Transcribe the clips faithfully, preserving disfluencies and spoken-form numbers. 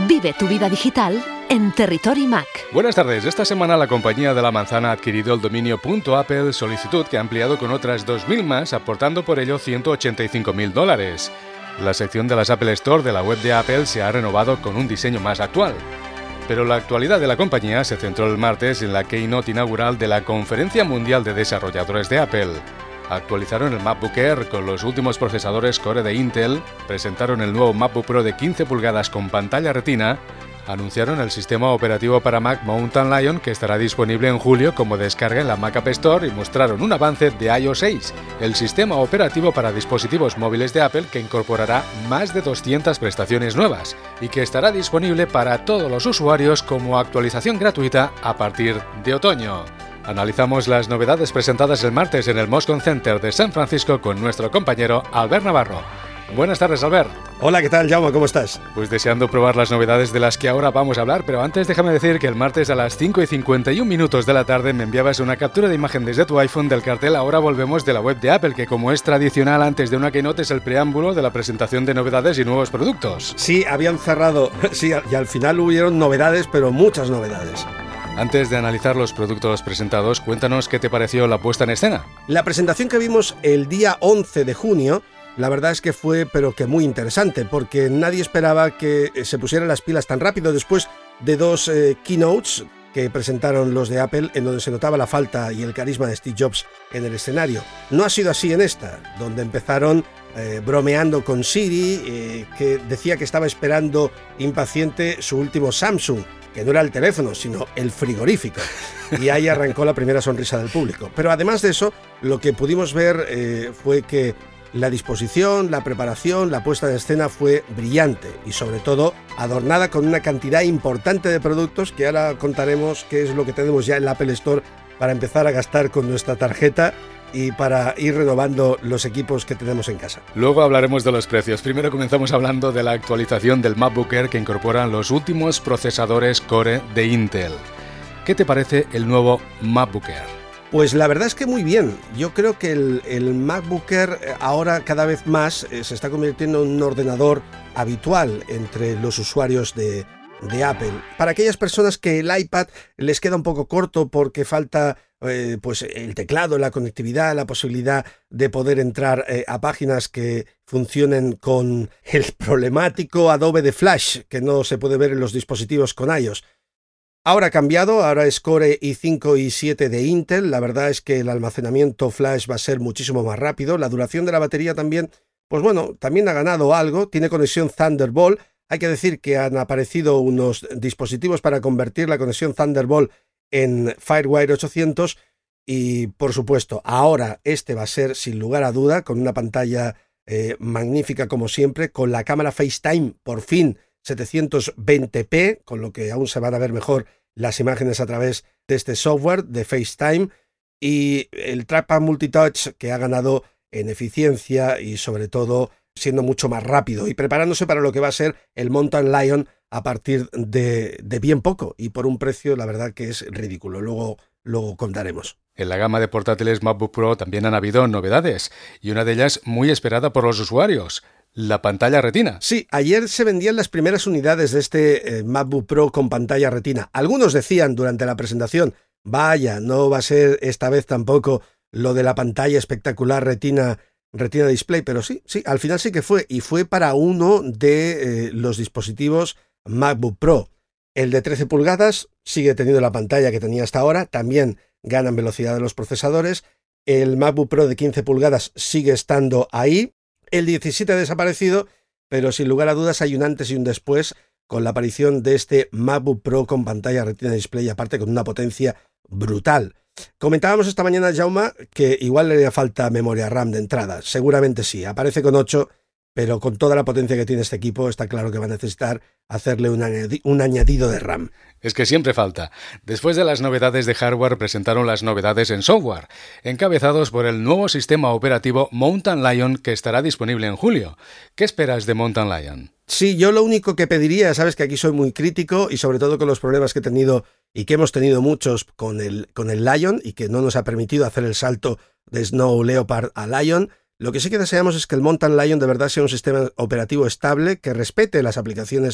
Vive tu vida digital en Territory Mac. Buenas tardes. Esta semana la compañía de la manzana ha adquirido el dominio .apple, solicitud que ha ampliado con otras dos mil más, aportando por ello ciento ochenta y cinco mil dólares. La sección de las Apple Store de la web de Apple se ha renovado con un diseño más actual. Pero la actualidad de la compañía se centró el martes en la keynote inaugural de la Conferencia Mundial de Desarrolladores de Apple. Actualizaron el MacBook Air con los últimos procesadores Core de Intel, presentaron el nuevo MacBook Pro de quince pulgadas con pantalla Retina, anunciaron el sistema operativo para Mac Mountain Lion que estará disponible en julio como descarga en la Mac App Store y mostraron un avance de i O S seis, el sistema operativo para dispositivos móviles de Apple que incorporará más de doscientas prestaciones nuevas y que estará disponible para todos los usuarios como actualización gratuita a partir de otoño. Analizamos las novedades presentadas el martes en el Moscone Center de San Francisco con nuestro compañero Albert Navarro. Buenas tardes, Albert. Hola, ¿qué tal, Jaume? ¿Cómo estás? Pues deseando probar las novedades de las que ahora vamos a hablar, pero antes déjame decir que el martes a las cinco y cincuenta y un minutos de la tarde me enviabas una captura de imagen desde tu iPhone del cartel Ahora volvemos de la web de Apple, que como es tradicional antes de una keynote es el preámbulo de la presentación de novedades y nuevos productos. Sí, habían cerrado, sí, y al final hubieron novedades, pero muchas novedades. Antes de analizar los productos presentados, cuéntanos qué te pareció la puesta en escena. La presentación que vimos el día once de junio, la verdad es que fue pero que muy interesante, porque nadie esperaba que se pusieran las pilas tan rápido después de dos eh, keynotes que presentaron los de Apple, en donde se notaba la falta y el carisma de Steve Jobs en el escenario. No ha sido así en esta, donde empezaron eh, bromeando con Siri, eh, que decía que estaba esperando impaciente su último Samsung, que no era el teléfono, sino el frigorífico. Y ahí arrancó la primera sonrisa del público. Pero además de eso, lo que pudimos ver eh, fue que la disposición, la preparación, la puesta en escena fue brillante y sobre todo adornada con una cantidad importante de productos que ahora contaremos qué es lo que tenemos ya en la Apple Store para empezar a gastar con nuestra tarjeta y para ir renovando los equipos que tenemos en casa. Luego hablaremos de los precios. Primero comenzamos hablando de la actualización del MacBook Air que incorporan los últimos procesadores Core de Intel. ¿Qué te parece el nuevo MacBook Air? Pues la verdad es que muy bien. Yo creo que el, el MacBook Air ahora cada vez más eh, se está convirtiendo en un ordenador habitual entre los usuarios de, de Apple. Para aquellas personas que el iPad les queda un poco corto porque falta eh, pues el teclado, la conectividad, la posibilidad de poder entrar eh, a páginas que funcionen con el problemático Adobe de Flash, que no se puede ver en los dispositivos con iOS. Ahora ha cambiado, ahora es Core i cinco y siete de Intel. La verdad es que el almacenamiento flash va a ser muchísimo más rápido. La duración de la batería también, pues bueno, también ha ganado algo. Tiene conexión Thunderbolt. Hay que decir que han aparecido unos dispositivos para convertir la conexión Thunderbolt en FireWire ochocientos y, por supuesto, ahora este va a ser, sin lugar a duda, con una pantalla eh, magnífica como siempre, con la cámara FaceTime, por fin, setecientos veinte p, con lo que aún se van a ver mejor las imágenes a través de este software de FaceTime, y el Trackpad Multitouch, que ha ganado en eficiencia y sobre todo siendo mucho más rápido y preparándose para lo que va a ser el Mountain Lion a partir de, de bien poco y por un precio la verdad que es ridículo. Luego, luego contaremos. En la gama de portátiles MacBook Pro también han habido novedades y una de ellas muy esperada por los usuarios: la pantalla Retina. Sí, ayer se vendían las primeras unidades de este eh, MacBook Pro con pantalla Retina. Algunos decían durante la presentación, vaya, no va a ser esta vez tampoco lo de la pantalla espectacular Retina, Retina Display, pero sí, sí, al final sí que fue, y fue para uno de eh, los dispositivos MacBook Pro. El de trece pulgadas sigue teniendo la pantalla que tenía hasta ahora, también ganan velocidad de los procesadores. El MacBook Pro de quince pulgadas sigue estando ahí. El diecisiete ha desaparecido, pero sin lugar a dudas hay un antes y un después con la aparición de este MacBook Pro con pantalla Retina Display, aparte con una potencia brutal. Comentábamos esta mañana, Jaume, que igual le haría falta memoria RAM de entrada. Seguramente sí, aparece con ocho, pero con toda la potencia que tiene este equipo está claro que va a necesitar hacerle un, añadi- un añadido de RAM. Es que siempre falta. Después de las novedades de hardware presentaron las novedades en software, encabezados por el nuevo sistema operativo Mountain Lion que estará disponible en julio. ¿Qué esperas de Mountain Lion? Sí, yo lo único que pediría, sabes que aquí soy muy crítico y sobre todo con los problemas que he tenido y que hemos tenido muchos con el, con el Lion y que no nos ha permitido hacer el salto de Snow Leopard a Lion. Lo que sí que deseamos es que el Mountain Lion de verdad sea un sistema operativo estable que respete las aplicaciones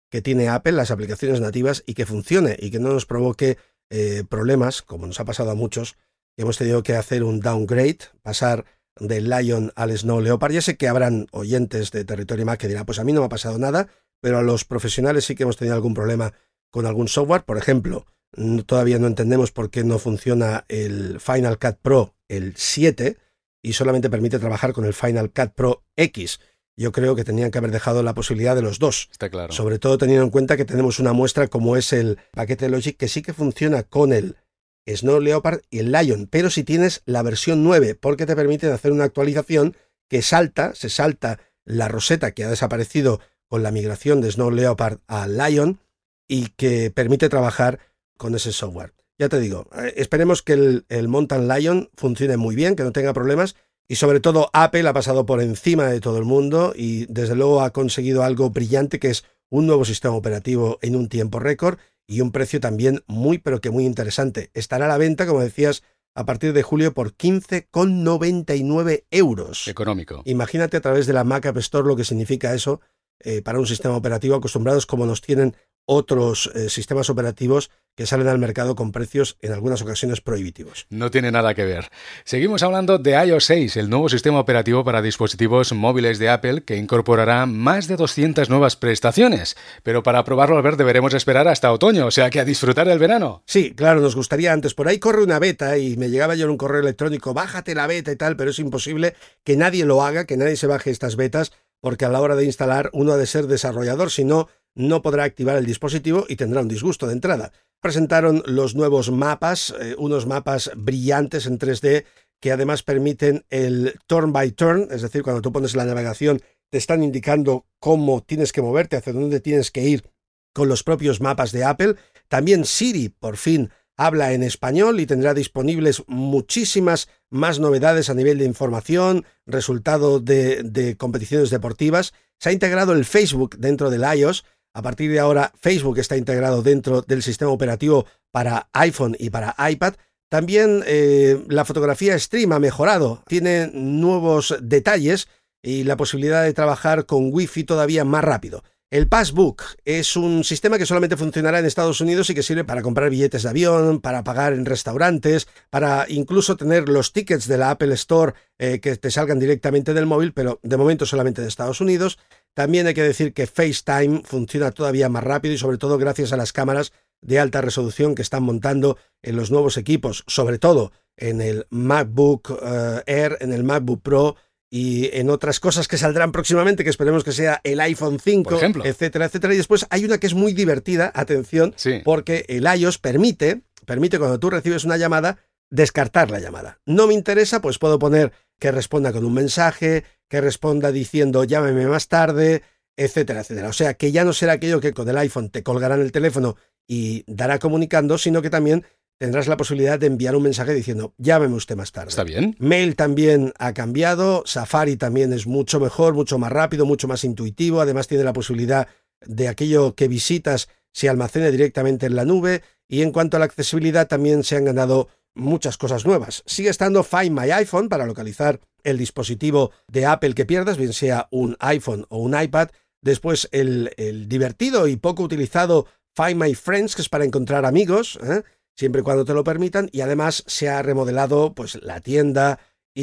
que tiene Apple, las aplicaciones nativas, y que funcione y que no nos provoque eh, problemas, como nos ha pasado a muchos, que hemos tenido que hacer un downgrade, pasar del Lion al Snow Leopard. Ya sé que habrán oyentes de Territory Mac que dirán, pues a mí no me ha pasado nada, pero a los profesionales sí que hemos tenido algún problema con algún software. Por ejemplo, todavía no entendemos por qué no funciona el Final Cut Pro, el siete, y solamente permite trabajar con el Final Cut Pro X. Yo creo que tenían que haber dejado la posibilidad de los dos. Está claro. Sobre todo teniendo en cuenta que tenemos una muestra como es el paquete Logic, que sí que funciona con el Snow Leopard y el Lion, pero si tienes la versión nueve, porque te permiten hacer una actualización que salta, se salta la roseta que ha desaparecido con la migración de Snow Leopard a Lion y que permite trabajar con ese software. Ya te digo, eh, esperemos que el, el Mountain Lion funcione muy bien, que no tenga problemas, y sobre todo Apple ha pasado por encima de todo el mundo y desde luego ha conseguido algo brillante, que es un nuevo sistema operativo en un tiempo récord y un precio también muy pero que muy interesante. Estará a la venta, como decías, a partir de julio por quince con noventa y nueve euros. Económico. Imagínate a través de la Mac App Store lo que significa eso eh, para un sistema operativo, acostumbrados como nos tienen otros eh, sistemas operativos que salen al mercado con precios en algunas ocasiones prohibitivos. No tiene nada que ver. Seguimos hablando de i O S seis, el nuevo sistema operativo para dispositivos móviles de Apple que incorporará más de doscientas nuevas prestaciones. Pero para probarlo, Albert, deberemos esperar hasta otoño, o sea que a disfrutar del verano. Sí, claro, nos gustaría antes. Por ahí corre una beta y me llegaba yo en un correo electrónico, bájate la beta y tal, pero es imposible que nadie lo haga, que nadie se baje estas betas, porque a la hora de instalar uno ha de ser desarrollador, si no, no podrá activar el dispositivo y tendrá un disgusto de entrada. Presentaron los nuevos mapas, eh, unos mapas brillantes en tres D que además permiten el turn by turn, es decir, cuando tú pones la navegación te están indicando cómo tienes que moverte, hacia dónde tienes que ir con los propios mapas de Apple. También Siri, por fin, habla en español y tendrá disponibles muchísimas más novedades a nivel de información, resultado de, de competiciones deportivas. Se ha integrado el Facebook dentro del iOS. A partir de ahora, Facebook está integrado dentro del sistema operativo para iPhone y para iPad. También eh, la fotografía Stream ha mejorado, tiene nuevos detalles y la posibilidad de trabajar con Wi-Fi todavía más rápido. El Passbook es un sistema que solamente funcionará en Estados Unidos y que sirve para comprar billetes de avión, para pagar en restaurantes, para incluso tener los tickets de la Apple Store eh, que te salgan directamente del móvil, pero de momento solamente de Estados Unidos. También hay que decir que FaceTime funciona todavía más rápido y sobre todo gracias a las cámaras de alta resolución que están montando en los nuevos equipos, sobre todo en el MacBook uh, Air, en el MacBook Pro y en otras cosas que saldrán próximamente, que esperemos que sea el iPhone cinco, etcétera, etcétera. Y después hay una que es muy divertida, atención, sí, porque el iOS permite, permite cuando tú recibes una llamada, descartar la llamada. No me interesa, pues puedo poner que responda con un mensaje, que responda diciendo llámeme más tarde, etcétera, etcétera. O sea, que ya no será aquello que con el iPhone te colgarán el teléfono y dará comunicando, sino que también tendrás la posibilidad de enviar un mensaje diciendo llámeme usted más tarde. Está bien. Mail también ha cambiado, Safari también es mucho mejor, mucho más rápido, mucho más intuitivo, además tiene la posibilidad de aquello que visitas se almacene directamente en la nube, y en cuanto a la accesibilidad también se han ganado muchas cosas nuevas. Sigue estando Find My iPhone para localizar el dispositivo de Apple que pierdas, bien sea un iPhone o un iPad. Después el, el divertido y poco utilizado Find My Friends, que es para encontrar amigos, ¿eh? siempre y cuando te lo permitan. Y además se ha remodelado pues la tienda,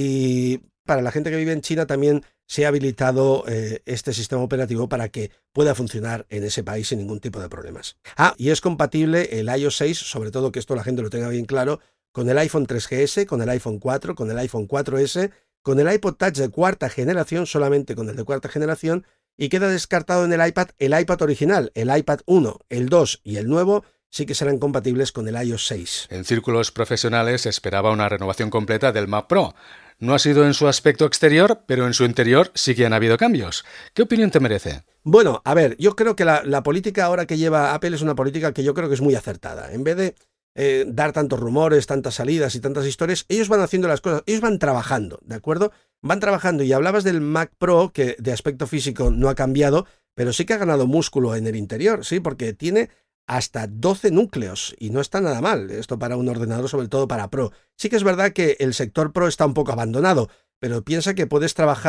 y para la gente que vive en China también se ha habilitado eh, este sistema operativo para que pueda funcionar en ese país sin ningún tipo de problemas. Ah, y es compatible el iOS seis, sobre todo que esto la gente lo tenga bien claro, con el iPhone tres G S, con el iPhone cuatro, con el iPhone cuatro ese, con el iPod Touch de cuarta generación, solamente con el de cuarta generación, y queda descartado en el iPad el iPad original, el iPad uno, el dos y el nuevo sí que serán compatibles con el iOS seis. En círculos profesionales se esperaba una renovación completa del Mac Pro. No ha sido en su aspecto exterior, pero en su interior sí que han habido cambios. ¿Qué opinión te merece? Bueno, a ver, yo creo que la, la política ahora que lleva Apple es una política que yo creo que es muy acertada. En vez de eh, dar tantos rumores, tantas salidas y tantas historias, ellos van haciendo las cosas, ellos van trabajando, ¿de acuerdo? Van trabajando, y hablabas del Mac Pro, que de aspecto físico no ha cambiado, pero sí que ha ganado músculo en el interior, ¿sí? Porque tiene hasta doce núcleos, y no está nada mal esto para un ordenador, sobre todo para Pro. Sí que es verdad que el sector Pro está un poco abandonado, pero piensa que puedes trabajar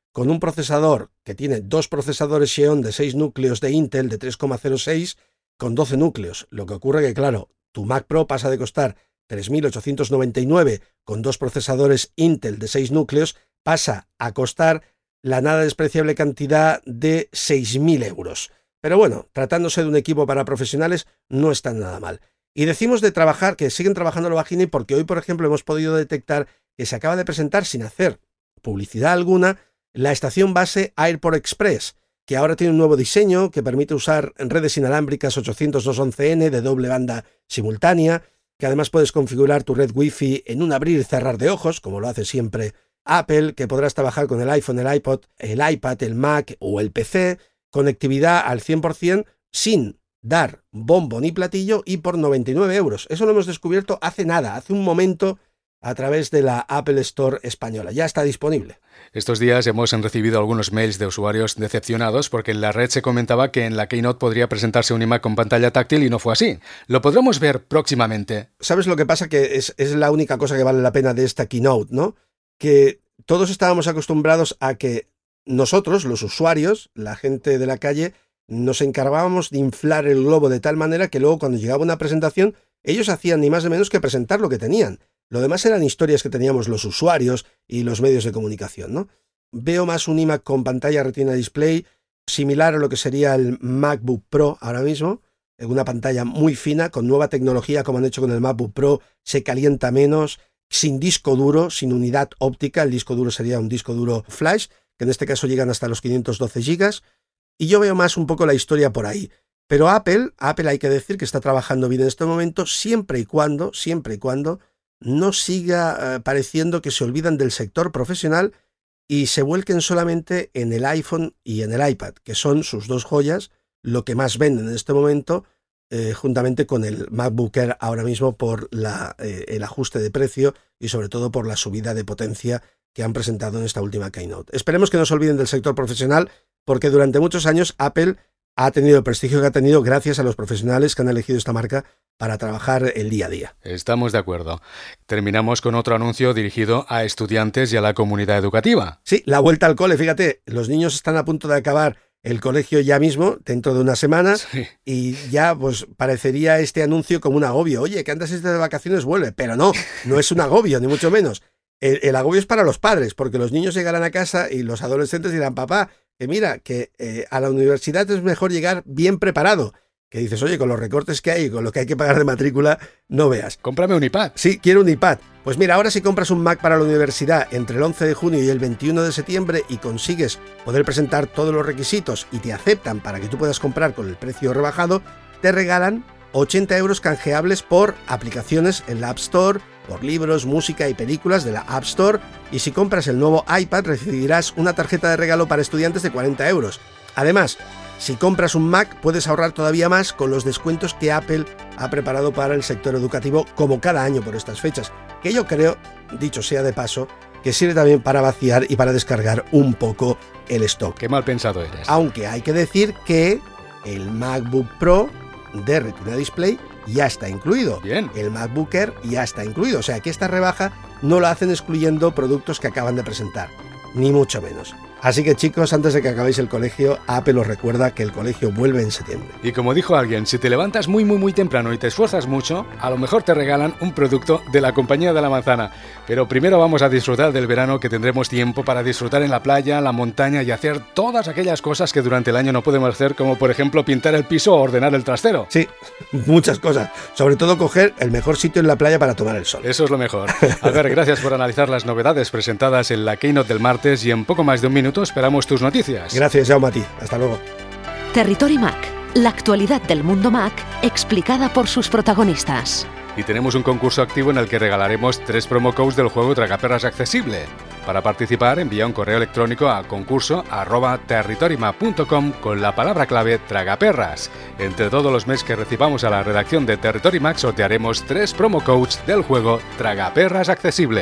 con un procesador que tiene dos procesadores Xeon de seis núcleos de Intel de tres coma cero seis con doce núcleos. Lo que ocurre que, claro, tu Mac Pro pasa de costar tres mil ochocientos noventa y nueve con dos procesadores Intel de seis núcleos, pasa a costar la nada despreciable cantidad de seis mil euros. Pero bueno, tratándose de un equipo para profesionales, no está nada mal. Y decimos de trabajar, que siguen trabajando lo bajini, porque hoy, por ejemplo, hemos podido detectar que se acaba de presentar, sin hacer publicidad alguna, la estación base AirPort Express, que ahora tiene un nuevo diseño que permite usar redes inalámbricas ochocientos dos punto once ene de doble banda simultánea, que además puedes configurar tu red Wi-Fi en un abrir y cerrar de ojos, como lo hace siempre Apple, que podrás trabajar con el iPhone, el iPod, el iPad, el Mac o el P C, conectividad al cien por ciento sin dar bombo ni platillo y por noventa y nueve euros. Eso lo hemos descubierto hace nada, hace un momento, a través de la Apple Store española. Ya está disponible. Estos días hemos recibido algunos mails de usuarios decepcionados porque en la red se comentaba que en la Keynote podría presentarse un iMac con pantalla táctil y no fue así. ¿Lo podremos ver próximamente? ¿Sabes lo que pasa? Que es, es la única cosa que vale la pena de esta Keynote, ¿no? Que todos estábamos acostumbrados a que nosotros, los usuarios, la gente de la calle, nos encargábamos de inflar el globo de tal manera que luego cuando llegaba una presentación, ellos hacían ni más ni menos que presentar lo que tenían. Lo demás eran historias que teníamos los usuarios y los medios de comunicación, ¿no? Veo más un iMac con pantalla Retina Display, similar a lo que sería el MacBook Pro ahora mismo, en una pantalla muy fina, con nueva tecnología como han hecho con el MacBook Pro, se calienta menos, sin disco duro, sin unidad óptica. El disco duro sería un disco duro flash, que en este caso llegan hasta los quinientos doce gigas, y yo veo más un poco la historia por ahí. Pero Apple, Apple hay que decir que está trabajando bien en este momento, siempre y cuando, siempre y cuando no siga eh, pareciendo que se olvidan del sector profesional y se vuelquen solamente en el iPhone y en el iPad, que son sus dos joyas, lo que más venden en este momento, eh, juntamente con el MacBook Air ahora mismo por la, eh, el ajuste de precio y sobre todo por la subida de potencia que han presentado en esta última Keynote. Esperemos que no se olviden del sector profesional, porque durante muchos años Apple ha tenido el prestigio que ha tenido gracias a los profesionales que han elegido esta marca para trabajar el día a día. Estamos de acuerdo. Terminamos con otro anuncio dirigido a estudiantes y a la comunidad educativa. Sí, la vuelta al cole. Fíjate, los niños están a punto de acabar el colegio ya mismo, dentro de unas semanas, sí. Y ya pues parecería este anuncio como un agobio. Oye, que antes de vacaciones vuelve. Pero no, no es un agobio, ni mucho menos. El, el agobio es para los padres, porque los niños llegarán a casa y los adolescentes dirán, papá, que mira, que eh, a la universidad es mejor llegar bien preparado. Que dices, oye, con los recortes que hay, con lo que hay que pagar de matrícula, no veas. Cómprame un iPad. Sí, quiero un iPad. Pues mira, ahora si compras un Mac para la universidad entre el once de junio y el veintiuno de septiembre y consigues poder presentar todos los requisitos y te aceptan para que tú puedas comprar con el precio rebajado, te regalan ochenta euros canjeables por aplicaciones en la App Store, por libros, música y películas de la App Store, y si compras el nuevo iPad recibirás una tarjeta de regalo para estudiantes de cuarenta euros. Además, si compras un Mac puedes ahorrar todavía más con los descuentos que Apple ha preparado para el sector educativo como cada año por estas fechas, que yo creo, dicho sea de paso, que sirve también para vaciar y para descargar un poco el stock. Qué mal pensado eres. Aunque hay que decir que el MacBook Pro de Retina Display ya está incluido. Bien. El MacBook Air ya está incluido. O sea que esta rebaja no la hacen excluyendo productos que acaban de presentar, ni mucho menos. Así que chicos, antes de que acabéis el colegio, Apple os recuerda que el colegio vuelve en septiembre. Y como dijo alguien, si te levantas muy muy muy temprano y te esfuerzas mucho, a lo mejor te regalan un producto de la compañía de la manzana. Pero primero vamos a disfrutar del verano, que tendremos tiempo para disfrutar en la playa, la montaña y hacer todas aquellas cosas que durante el año no podemos hacer, como por ejemplo pintar el piso o ordenar el trastero. Sí, muchas cosas. Sobre todo coger el mejor sitio en la playa para tomar el sol. Eso es lo mejor. A ver, gracias por analizar las novedades presentadas en la Keynote del martes, y en poco más de un minuto esperamos tus noticias. Gracias, Jaume, a ti. Hasta luego. Territory Mac, la actualidad del mundo Mac explicada por sus protagonistas. Y tenemos un concurso activo en el que regalaremos tres promo codes del juego Tragaperras Accesible. Para participar, envía un correo electrónico a concurso arroba territorymac punto com con la palabra clave Tragaperras. Entre todos los mails que recibamos a la redacción de Territory Mac sortearemos tres promo codes del juego Tragaperras Accesible.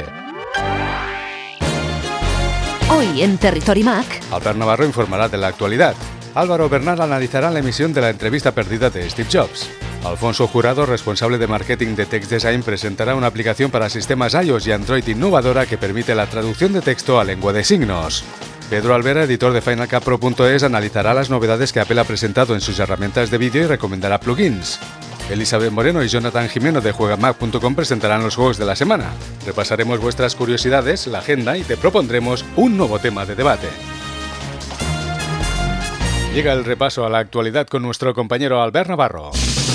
Hoy en Territory Mac, Albert Navarro informará de la actualidad. Álvaro Bernal analizará la emisión de la entrevista perdida de Steve Jobs. Alfonso Jurado, responsable de marketing de Text Design, presentará una aplicación para sistemas iOS y Android innovadora que permite la traducción de texto a lengua de signos. Pedro Alvera, editor de Final Cut Pro punto es, analizará las novedades que Apple ha presentado en sus herramientas de vídeo y recomendará plugins. Elizabeth Moreno y Jonathan Jimeno de juega mac punto com presentarán los juegos de la semana. Repasaremos vuestras curiosidades, la agenda y te propondremos un nuevo tema de debate. Llega el repaso a la actualidad con nuestro compañero Albert Navarro.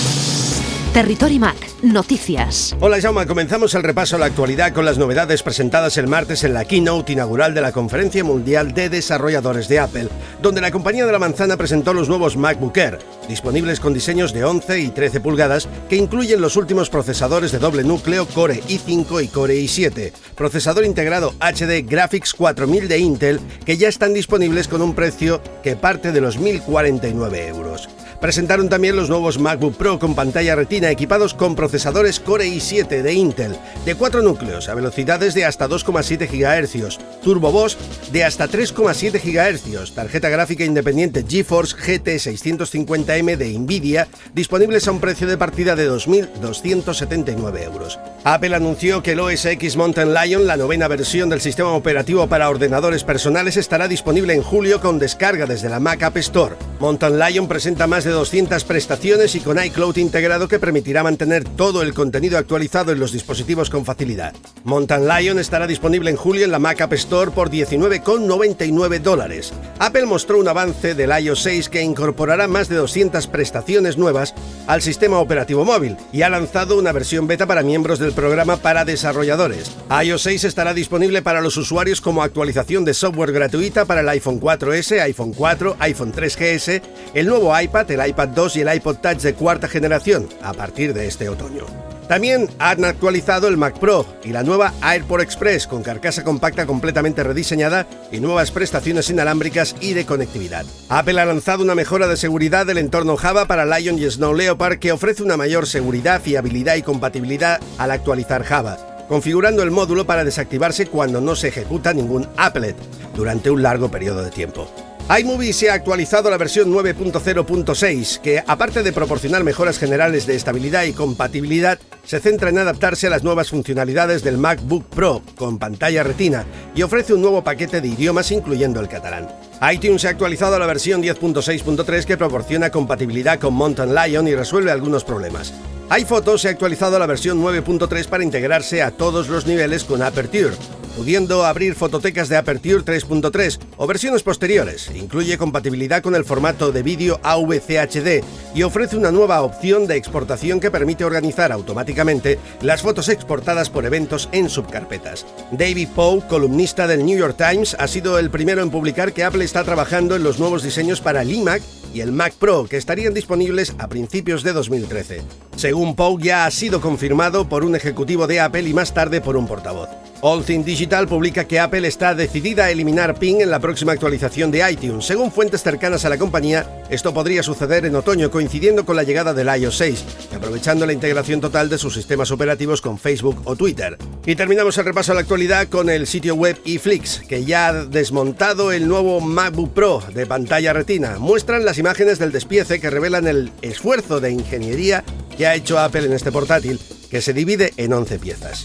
Territory Mac, noticias. Hola Jaume, comenzamos el repaso a la actualidad con las novedades presentadas el martes en la keynote inaugural de la Conferencia Mundial de Desarrolladores de Apple, donde la compañía de la manzana presentó los nuevos MacBook Air, disponibles con diseños de once y trece pulgadas, que incluyen los últimos procesadores de doble núcleo Core i cinco y Core i siete, procesador integrado H D Graphics cuatro mil de Intel, que ya están disponibles con un precio que parte de los mil cuarenta y nueve euros. Presentaron también los nuevos MacBook Pro con pantalla retina equipados con procesadores Core i siete de Intel, de cuatro núcleos a velocidades de hasta dos coma siete gigahercios, Turbo Boost de hasta tres coma siete gigahercios, tarjeta gráfica independiente GeForce G T seiscientos cincuenta M de Nvidia, disponibles a un precio de partida de dos mil doscientos setenta y nueve euros. Apple anunció que el O S X Mountain Lion, la novena versión del sistema operativo para ordenadores personales, estará disponible en julio con descarga desde la Mac App Store. Mountain Lion presenta más de doscientas prestaciones y con iCloud integrado que permitirá mantener todo el contenido actualizado en los dispositivos con facilidad. Mountain Lion estará disponible en julio en la Mac App Store por diecinueve con noventa y nueve dólares. Apple mostró un avance del i O S seis que incorporará más de doscientas prestaciones nuevas al sistema operativo móvil y ha lanzado una versión beta para miembros del programa para desarrolladores. i O S seis estará disponible para los usuarios como actualización de software gratuita para el iPhone cuatro ese, iPhone cuatro, iPhone tres G S, el nuevo iPad, el iPad dos y el iPod Touch de cuarta generación, a partir de este otoño. También han actualizado el Mac Pro y la nueva AirPort Express con carcasa compacta completamente rediseñada y nuevas prestaciones inalámbricas y de conectividad. Apple ha lanzado una mejora de seguridad del entorno Java para Lion y Snow Leopard que ofrece una mayor seguridad, fiabilidad y compatibilidad al actualizar Java, configurando el módulo para desactivarse cuando no se ejecuta ningún applet durante un largo periodo de tiempo. iMovie se ha actualizado la versión nueve punto cero punto seis, que aparte de proporcionar mejoras generales de estabilidad y compatibilidad, se centra en adaptarse a las nuevas funcionalidades del MacBook Pro con pantalla retina y ofrece un nuevo paquete de idiomas incluyendo el catalán. iTunes se ha actualizado a la versión diez punto seis punto tres que proporciona compatibilidad con Mountain Lion y resuelve algunos problemas. iPhoto se ha actualizado a la versión nueve punto tres para integrarse a todos los niveles con Aperture, pudiendo abrir fototecas de Aperture tres punto tres o versiones posteriores. Incluye compatibilidad con el formato de vídeo A V C H D y ofrece una nueva opción de exportación que permite organizar automáticamente las fotos exportadas por eventos en subcarpetas. David Poe, columnista del New York Times, ha sido el primero en publicar que Apple está trabajando en los nuevos diseños para el iMac y el Mac Pro, que estarían disponibles a principios de dos mil trece. Según Poe, ya ha sido confirmado por un ejecutivo de Apple y más tarde por un portavoz. All Things Digital publica que Apple está decidida a eliminar Ping en la próxima actualización de iTunes. Según fuentes cercanas a la compañía, esto podría suceder en otoño, coincidiendo con la llegada del i O S seis, y aprovechando la integración total de sus sistemas operativos con Facebook o Twitter. Y terminamos el repaso a la actualidad con el sitio web iFlix, que ya ha desmontado el nuevo MacBook Pro de pantalla retina. Muestran las imágenes del despiece que revelan el esfuerzo de ingeniería que ha hecho Apple en este portátil, que se divide en once piezas.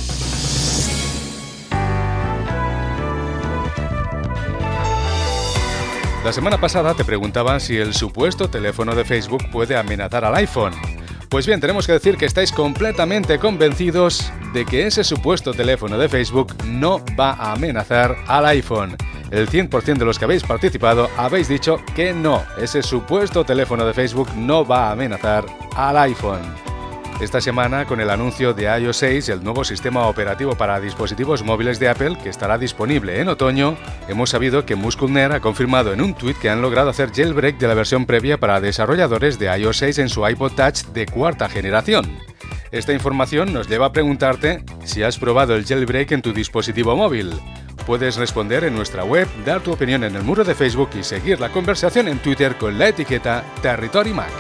La semana pasada te preguntaba si el supuesto teléfono de Facebook puede amenazar al iPhone. Pues bien, tenemos que decir que estáis completamente convencidos de que ese supuesto teléfono de Facebook no va a amenazar al iPhone. El cien por ciento de los que habéis participado habéis dicho que no, ese supuesto teléfono de Facebook no va a amenazar al iPhone. Esta semana, con el anuncio de i O S seis, el nuevo sistema operativo para dispositivos móviles de Apple, que estará disponible en otoño, hemos sabido que Muskelner ha confirmado en un tuit que han logrado hacer jailbreak de la versión previa para desarrolladores de i O S seis en su iPod Touch de cuarta generación. Esta información nos lleva a preguntarte si has probado el jailbreak en tu dispositivo móvil. Puedes responder en nuestra web, dar tu opinión en el muro de Facebook y seguir la conversación en Twitter con la etiqueta Territory Mac.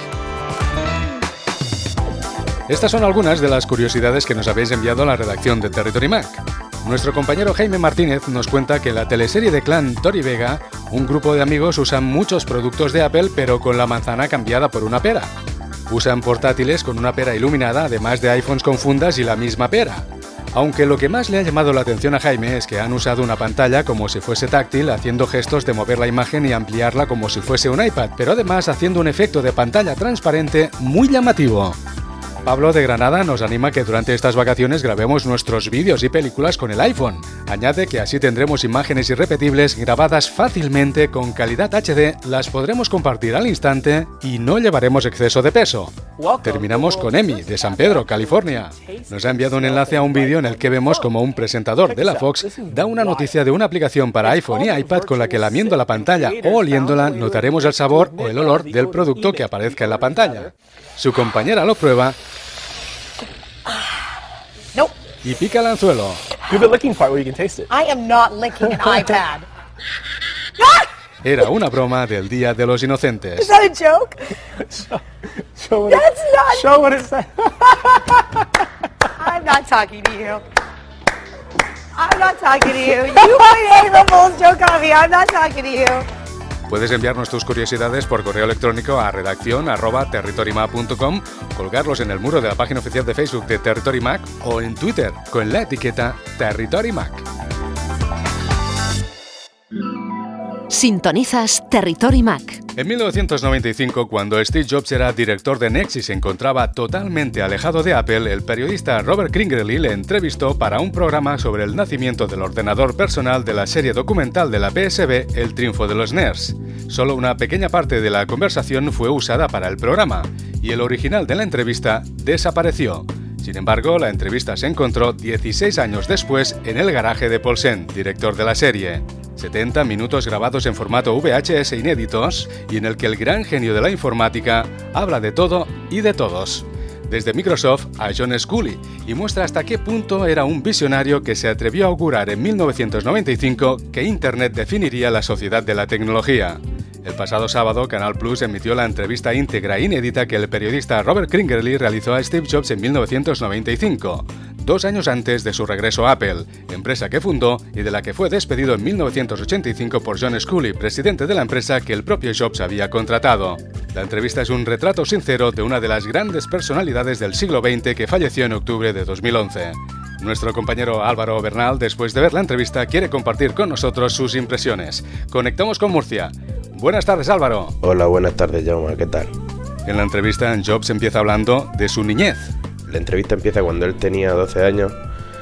Estas son algunas de las curiosidades que nos habéis enviado a la redacción de Territory Mac. Nuestro compañero Jaime Martínez nos cuenta que en la teleserie de clan Tori Vega, un grupo de amigos usan muchos productos de Apple pero con la manzana cambiada por una pera. Usan portátiles con una pera iluminada, además de iPhones con fundas y la misma pera. Aunque lo que más le ha llamado la atención a Jaime es que han usado una pantalla como si fuese táctil, haciendo gestos de mover la imagen y ampliarla como si fuese un iPad, pero además haciendo un efecto de pantalla transparente muy llamativo. Pablo de Granada nos anima que durante estas vacaciones grabemos nuestros vídeos y películas con el iPhone. Añade que así tendremos imágenes irrepetibles grabadas fácilmente con calidad H D, las podremos compartir al instante y no llevaremos exceso de peso. Terminamos con Emi, de San Pedro, California. Nos ha enviado un enlace a un vídeo en el que vemos como un presentador de la Fox da una noticia de una aplicación para iPhone y iPad con la que lamiendo la pantalla o oliéndola notaremos el sabor o el olor del producto que aparezca en la pantalla. Su compañera lo prueba y pica el anzuelo. I am not licking an iPad. Era una broma del Día de los Inocentes. Is that a joke? Show, show what That's it, not. Show what it says. I'm not talking to you. I'm not talking to you. You played April Fool's joke on me. I'm not talking to you. Puedes enviarnos tus curiosidades por correo electrónico a redacción arroba territorymac punto com, colgarlos en el muro de la página oficial de Facebook de Territory Mac o en Twitter con la etiqueta Territory Mac. Sintonizas Territory Mac. En mil novecientos noventa y cinco, cuando Steve Jobs era director de Next y se encontraba totalmente alejado de Apple, el periodista Robert Kingerly le entrevistó para un programa sobre el nacimiento del ordenador personal de la serie documental de la P S B, El triunfo de los nerds. Solo una pequeña parte de la conversación fue usada para el programa, y el original de la entrevista desapareció. Sin embargo, la entrevista se encontró dieciséis años después en el garaje de Paulsen, director de la serie. setenta minutos grabados en formato V H S inéditos y en el que el gran genio de la informática habla de todo y de todos. Desde Microsoft a John Sculley, y muestra hasta qué punto era un visionario que se atrevió a augurar en mil novecientos noventa y cinco que Internet definiría la sociedad de la tecnología. El pasado sábado, Canal Plus emitió la entrevista íntegra e inédita que el periodista Robert Kingerly realizó a Steve Jobs en mil novecientos noventa y cinco, dos años antes de su regreso a Apple, empresa que fundó y de la que fue despedido en mil novecientos ochenta y cinco por John Sculley, presidente de la empresa que el propio Jobs había contratado. La entrevista es un retrato sincero de una de las grandes personalidades del siglo veinte que falleció en octubre de dos mil once. Nuestro compañero Álvaro Bernal, después de ver la entrevista, quiere compartir con nosotros sus impresiones. Conectamos con Murcia. Buenas tardes, Álvaro. Hola, buenas tardes, Jaume, ¿qué tal? En la entrevista, Jobs empieza hablando de su niñez. La entrevista empieza cuando él tenía doce años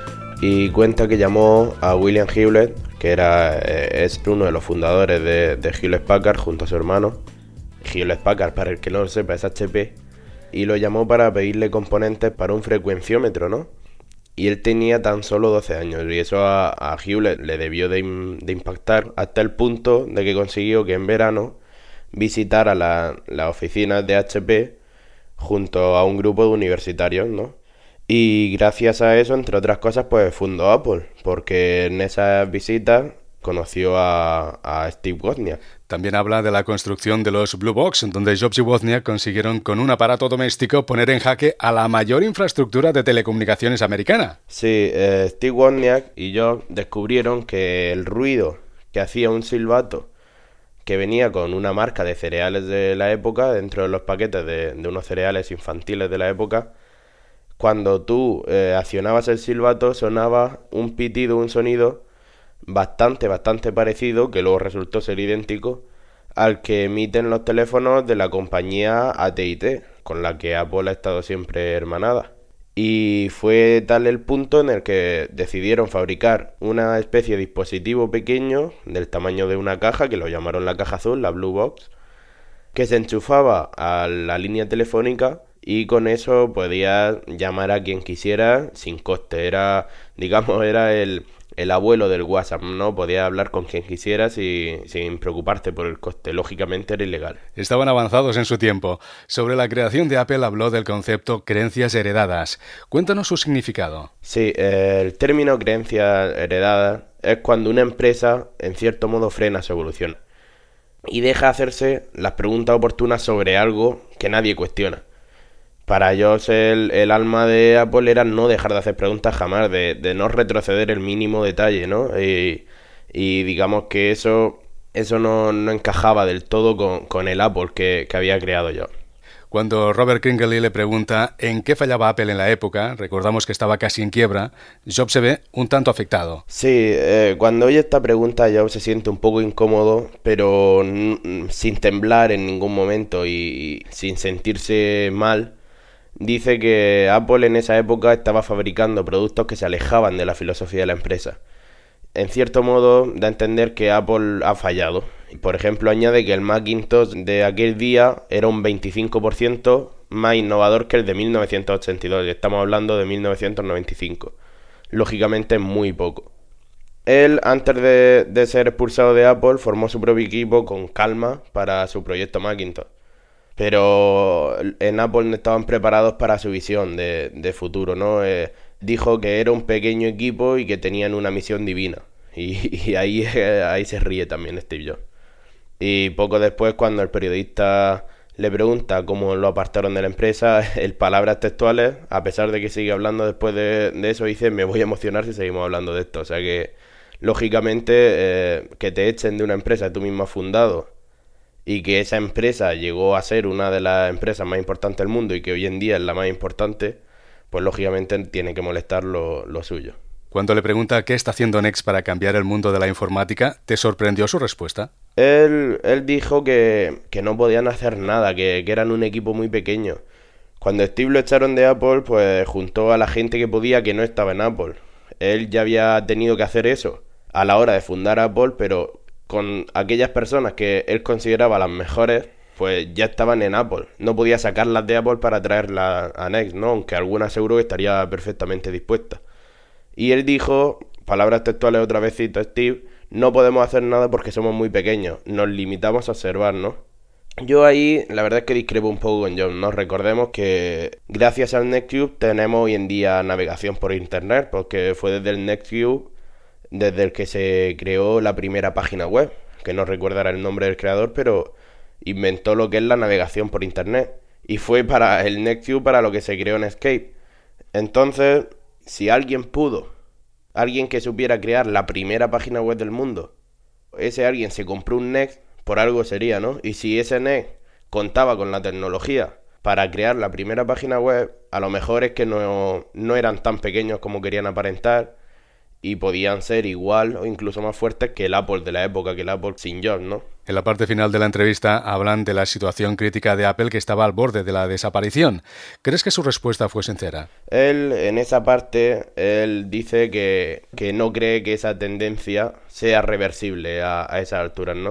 y cuenta que llamó a William Hewlett, que era eh, es uno de los fundadores de, de Hewlett Packard, junto a su hermano. Hewlett Packard, para el que no lo sepa, es H P, y lo llamó para pedirle componentes para un frecuenciómetro, ¿no? Y él tenía tan solo doce años, y eso a, a Hewlett le debió de, de impactar hasta el punto de que consiguió que en verano visitara las la oficinas de H P junto a un grupo de universitarios, ¿no? Y gracias a eso, entre otras cosas, pues fundó Apple, porque en esas visitas conoció a, a Steve Wozniak. También habla de la construcción de los Blue Box, donde Jobs y Wozniak consiguieron con un aparato doméstico poner en jaque a la mayor infraestructura de telecomunicaciones americana. Sí, eh, Steve Wozniak y Jobs descubrieron que el ruido que hacía un silbato que venía con una marca de cereales de la época, dentro de los paquetes de, de unos cereales infantiles de la época, cuando tú eh, accionabas el silbato sonaba un pitido, un sonido bastante, bastante parecido, que luego resultó ser idéntico al que emiten los teléfonos de la compañía A T y T, con la que Apple ha estado siempre hermanada. Y fue tal el punto en el que decidieron fabricar una especie de dispositivo pequeño del tamaño de una caja, que lo llamaron la caja azul, la Blue Box, que se enchufaba a la línea telefónica y con eso podías llamar a quien quisiera sin coste. Era, digamos, era el, el abuelo del WhatsApp, ¿no? Podías hablar con quien quisieras y sin preocuparte por el coste. Lógicamente era ilegal. Estaban avanzados en su tiempo. Sobre la creación de Apple habló del concepto creencias heredadas. Cuéntanos su significado. Sí, eh, el término creencias heredadas es cuando una empresa, en cierto modo, frena su evolución y deja hacerse las preguntas oportunas sobre algo que nadie cuestiona. Para ellos el, el alma de Apple era no dejar de hacer preguntas jamás, de, de no retroceder el mínimo detalle, ¿no? Y, y digamos que eso, eso no, no encajaba del todo con, con el Apple que, que había creado yo. Cuando Robert Kringley le pregunta en qué fallaba Apple en la época, recordamos que estaba casi en quiebra, Jobs se ve un tanto afectado. Sí, eh, cuando oye esta pregunta Jobs se siente un poco incómodo, pero n- sin temblar en ningún momento y, y sin sentirse mal. Dice que Apple en esa época estaba fabricando productos que se alejaban de la filosofía de la empresa. En cierto modo, da a entender que Apple ha fallado. Por ejemplo, añade que el Macintosh de aquel día era un veinticinco por ciento más innovador que el de mil novecientos ochenta y dos. Estamos hablando de mil novecientos noventa y cinco. Lógicamente, muy poco. Él, antes de, de ser expulsado de Apple, formó su propio equipo con calma para su proyecto Macintosh. Pero en Apple no estaban preparados para su visión de, de futuro, ¿no? Eh, dijo que era un pequeño equipo y que tenían una misión divina. Y, y ahí, ahí se ríe también Steve Jobs. Y poco después, cuando el periodista le pregunta cómo lo apartaron de la empresa, el palabras textuales, a pesar de que sigue hablando después de, de eso, dice: me voy a emocionar si seguimos hablando de esto. O sea que, lógicamente, eh, que te echen de una empresa que tú mismo has fundado y que esa empresa llegó a ser una de las empresas más importantes del mundo y que hoy en día es la más importante, pues lógicamente tiene que molestar lo, lo suyo. Cuando le pregunta qué está haciendo Next para cambiar el mundo de la informática, ¿te sorprendió su respuesta? Él, él dijo que, que no podían hacer nada, que, que eran un equipo muy pequeño. Cuando Steve lo echaron de Apple, pues juntó a la gente que podía que no estaba en Apple. Él ya había tenido que hacer eso a la hora de fundar Apple, pero con aquellas personas que él consideraba las mejores, pues ya estaban en Apple. No podía sacarlas de Apple para traerlas a Next, ¿no? Aunque alguna seguro que estaría perfectamente dispuesta. Y él dijo, palabras textuales otra vez cito a Steve: no podemos hacer nada porque somos muy pequeños, nos limitamos a observar, ¿no? Yo ahí la verdad es que discrepo un poco con Jobs, ¿no? Recordemos que gracias al Nextcube tenemos hoy en día navegación por internet, porque fue desde el Nextcube desde el que se creó la primera página web, que no recuerdo el nombre del creador, pero inventó lo que es la navegación por internet. Y fue para el Nextcube para lo que se creó Netscape. Entonces, si alguien pudo, alguien que supiera crear la primera página web del mundo, ese alguien se compró un Next, por algo sería, ¿no? Y si ese Next contaba con la tecnología para crear la primera página web, a lo mejor es que no, no eran tan pequeños como querían aparentar y podían ser igual o incluso más fuertes que el Apple de la época, que el Apple sin Jobs, ¿no? En la parte final de la entrevista hablan de la situación crítica de Apple, que estaba al borde de la desaparición. ¿Crees que su respuesta fue sincera? Él, en esa parte, él dice que, que no cree que esa tendencia sea reversible a, a esas alturas, ¿no?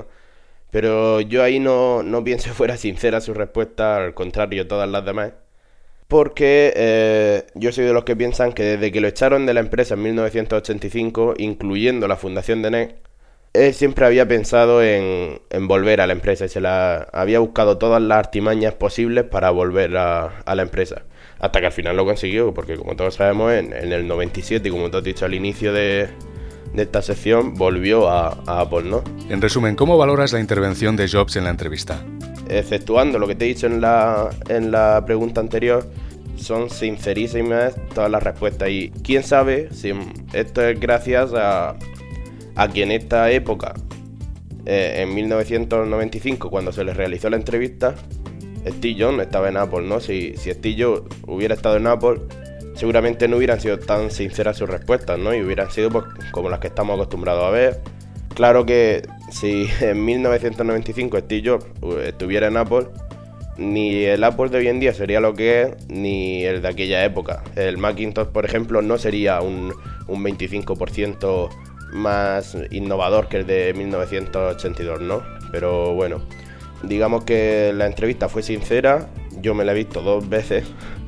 Pero yo ahí no, no pienso que fuera sincera su respuesta, al contrario, todas las demás. Porque eh, yo soy de los que piensan que desde que lo echaron de la empresa en mil novecientos ochenta y cinco, incluyendo la fundación de Next, él siempre había pensado en, en volver a la empresa y se la había buscado todas las artimañas posibles para volver a, a la empresa. Hasta que al final lo consiguió, porque como todos sabemos, en, en el noventa y siete, y como te has dicho al inicio de, de esta sección, volvió a, a Apple, ¿no? En resumen, ¿cómo valoras la intervención de Jobs en la entrevista? Exceptuando lo que te he dicho en la, en la pregunta anterior, son sincerísimas todas las respuestas. Y quién sabe si esto es gracias a, a que en esta época, eh, en mil novecientos noventa y cinco, cuando se les realizó la entrevista, Steve Jobs estaba en Apple, ¿no? Si, si Steve Jobs hubiera estado en Apple, seguramente no hubieran sido tan sinceras sus respuestas, ¿no? Y hubieran sido pues, como las que estamos acostumbrados a ver. Claro que si en mil novecientos noventa y cinco Steve Jobs estuviera en Apple, ni el Apple de hoy en día sería lo que es, ni el de aquella época. El Macintosh, por ejemplo, no sería un, un veinticinco por ciento más innovador que el de mil novecientos ochenta y dos, ¿no? Pero bueno, digamos que la entrevista fue sincera, yo me la he visto dos veces,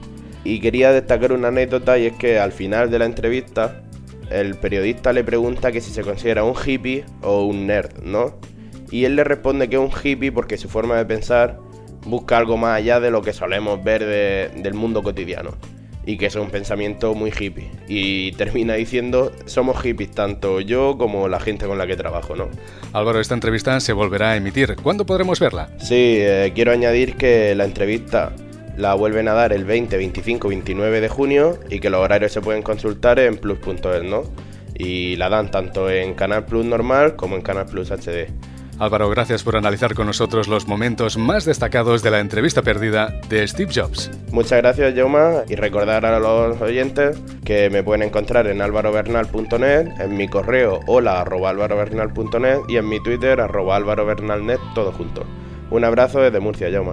y quería destacar una anécdota, y es que al final de la entrevista el periodista le pregunta que si se considera un hippie o un nerd, ¿no? Y él le responde que es un hippie porque su forma de pensar busca algo más allá de lo que solemos ver de, del mundo cotidiano, y que es un pensamiento muy hippie. Y termina diciendo: somos hippies tanto yo como la gente con la que trabajo, ¿no? Álvaro, esta entrevista se volverá a emitir. ¿Cuándo podremos verla? Sí, eh, quiero añadir que la entrevista la vuelven a dar el veinte, veinticinco, veintinueve de junio y que los horarios se pueden consultar en plus punto es, ¿no? Y la dan tanto en Canal Plus normal como en Canal Plus H D. Álvaro, gracias por analizar con nosotros los momentos más destacados de la entrevista perdida de Steve Jobs. Muchas gracias, Jaume, y recordar a los oyentes que me pueden encontrar en álvaro bernal punto net, en mi correo hola arroba álvaro bernal punto net y en mi Twitter arroba álvaro bernal net, todo junto. Un abrazo desde Murcia, Jaume.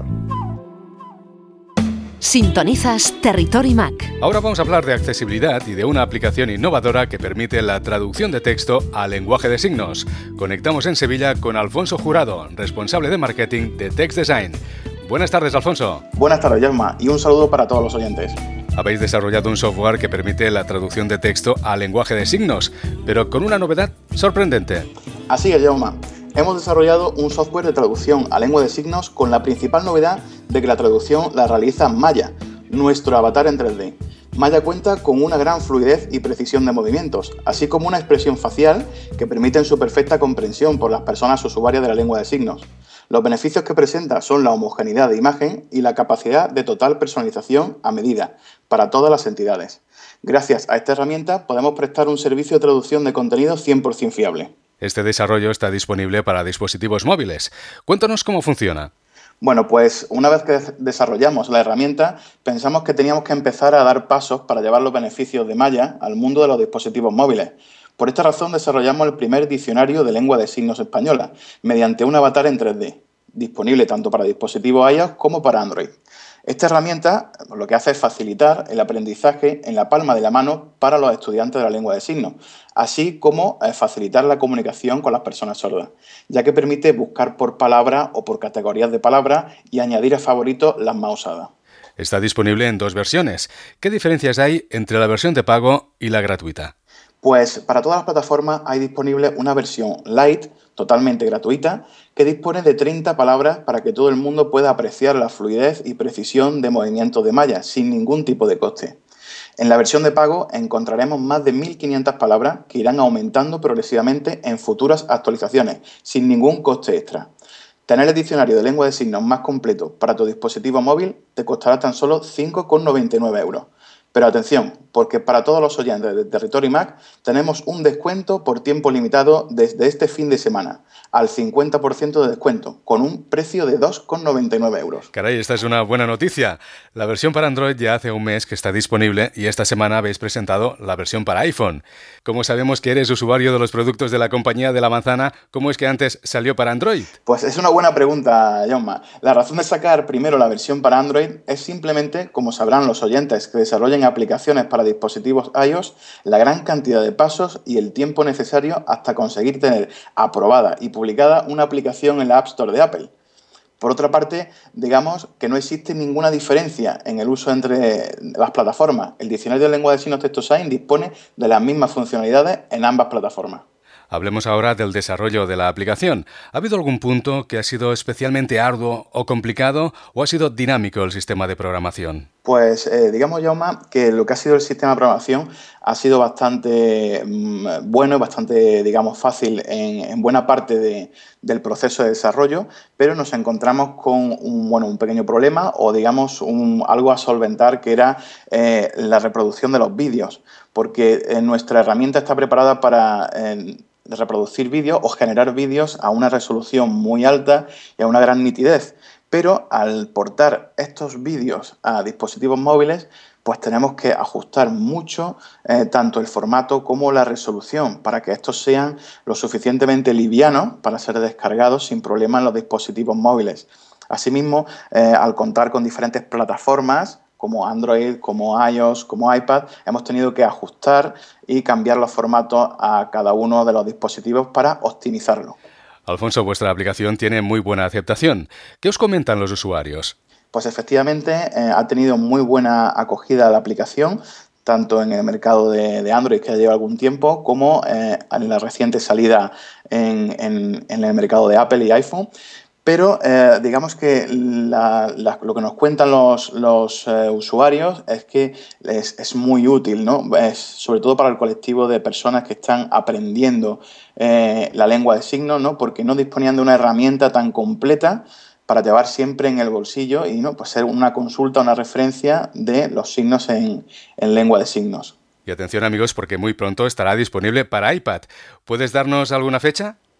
Sintonizas Territory Mac. Ahora vamos a hablar de accesibilidad y de una aplicación innovadora que permite la traducción de texto a lenguaje de signos. Conectamos en Sevilla con Alfonso Jurado, responsable de marketing de Text Design. Buenas tardes, Alfonso. Buenas tardes, Jaume, y un saludo para todos los oyentes. Habéis desarrollado un software que permite la traducción de texto a lenguaje de signos, pero con una novedad sorprendente. Así es, Jaume. Hemos desarrollado un software de traducción a lengua de signos con la principal novedad de que la traducción la realiza Maya, nuestro avatar en tres D. Maya cuenta con una gran fluidez y precisión de movimientos, así como una expresión facial que permiten su perfecta comprensión por las personas usuarias de la lengua de signos. Los beneficios que presenta son la homogeneidad de imagen y la capacidad de total personalización a medida para todas las entidades. Gracias a esta herramienta podemos prestar un servicio de traducción de contenido cien por ciento fiable. Este desarrollo está disponible para dispositivos móviles. Cuéntanos cómo funciona. Bueno, pues una vez que desarrollamos la herramienta, pensamos que teníamos que empezar a dar pasos para llevar los beneficios de Maya al mundo de los dispositivos móviles. Por esta razón desarrollamos el primer diccionario de lengua de signos española, mediante un avatar en tres D, disponible tanto para dispositivos iOS como para Android. Esta herramienta lo que hace es facilitar el aprendizaje en la palma de la mano para los estudiantes de la lengua de signos, así como facilitar la comunicación con las personas sordas, ya que permite buscar por palabra o por categorías de palabras y añadir a favoritos las más usadas. Está disponible en dos versiones. ¿Qué diferencias hay entre la versión de pago y la gratuita? Pues para todas las plataformas hay disponible una versión Lite, totalmente gratuita, que dispone de treinta palabras para que todo el mundo pueda apreciar la fluidez y precisión de movimientos de Maya, sin ningún tipo de coste. En la versión de pago encontraremos más de mil quinientas palabras que irán aumentando progresivamente en futuras actualizaciones, sin ningún coste extra. Tener el diccionario de lengua de signos más completo para tu dispositivo móvil te costará tan solo cinco con noventa y nueve euros. Pero atención, porque para todos los oyentes de Territory Mac tenemos un descuento por tiempo limitado desde este fin de semana, al cincuenta por ciento de descuento, con un precio de dos con noventa y nueve euros. Caray, esta es una buena noticia. La versión para Android ya hace un mes que está disponible y esta semana habéis presentado la versión para iPhone. Como sabemos que eres usuario de los productos de la compañía de la manzana, ¿cómo es que antes salió para Android? Pues es una buena pregunta, Jaume. La razón de sacar primero la versión para Android es simplemente, como sabrán los oyentes que desarrollen aplicaciones para dispositivos iOS, la gran cantidad de pasos y el tiempo necesario hasta conseguir tener aprobada y publicada una aplicación en la App Store de Apple. Por otra parte, digamos que no existe ninguna diferencia en el uso entre las plataformas. El diccionario de lengua de signos TextDesign dispone de las mismas funcionalidades en ambas plataformas. Hablemos ahora del desarrollo de la aplicación. ¿Ha habido algún punto que ha sido especialmente arduo o complicado o ha sido dinámico el sistema de programación? Pues eh, digamos, Jaume, que lo que ha sido el sistema de programación ha sido bastante mmm, bueno, bastante, digamos, fácil en, en buena parte de, del proceso de desarrollo, pero nos encontramos con un, bueno, un pequeño problema o, digamos, un, algo a solventar, que era eh, la reproducción de los vídeos, porque eh, nuestra herramienta está preparada para Eh, reproducir vídeos o generar vídeos a una resolución muy alta y a una gran nitidez. Pero al portar estos vídeos a dispositivos móviles, pues tenemos que ajustar mucho eh, tanto el formato como la resolución para que estos sean lo suficientemente livianos para ser descargados sin problema en los dispositivos móviles. Asimismo, eh, al contar con diferentes plataformas, como Android, como iOS, como iPad, hemos tenido que ajustar y cambiar los formatos a cada uno de los dispositivos para optimizarlo. Alfonso, vuestra aplicación tiene muy buena aceptación. ¿Qué os comentan los usuarios? Pues efectivamente eh, ha tenido muy buena acogida la aplicación, tanto en el mercado de, de Android, que ya lleva algún tiempo, como eh, en la reciente salida en, en, en el mercado de Apple y iPhone. Pero eh, digamos que la, la, lo que nos cuentan los, los eh, usuarios es que es, es muy útil, ¿no? Es, sobre todo para el colectivo de personas que están aprendiendo eh, la lengua de signos, ¿no? Porque no disponían de una herramienta tan completa para llevar siempre en el bolsillo y, ¿no? Pues ser una consulta, una referencia de los signos en, en lengua de signos. Y atención, amigos, porque muy pronto estará disponible para iPad. ¿Puedes darnos alguna fecha?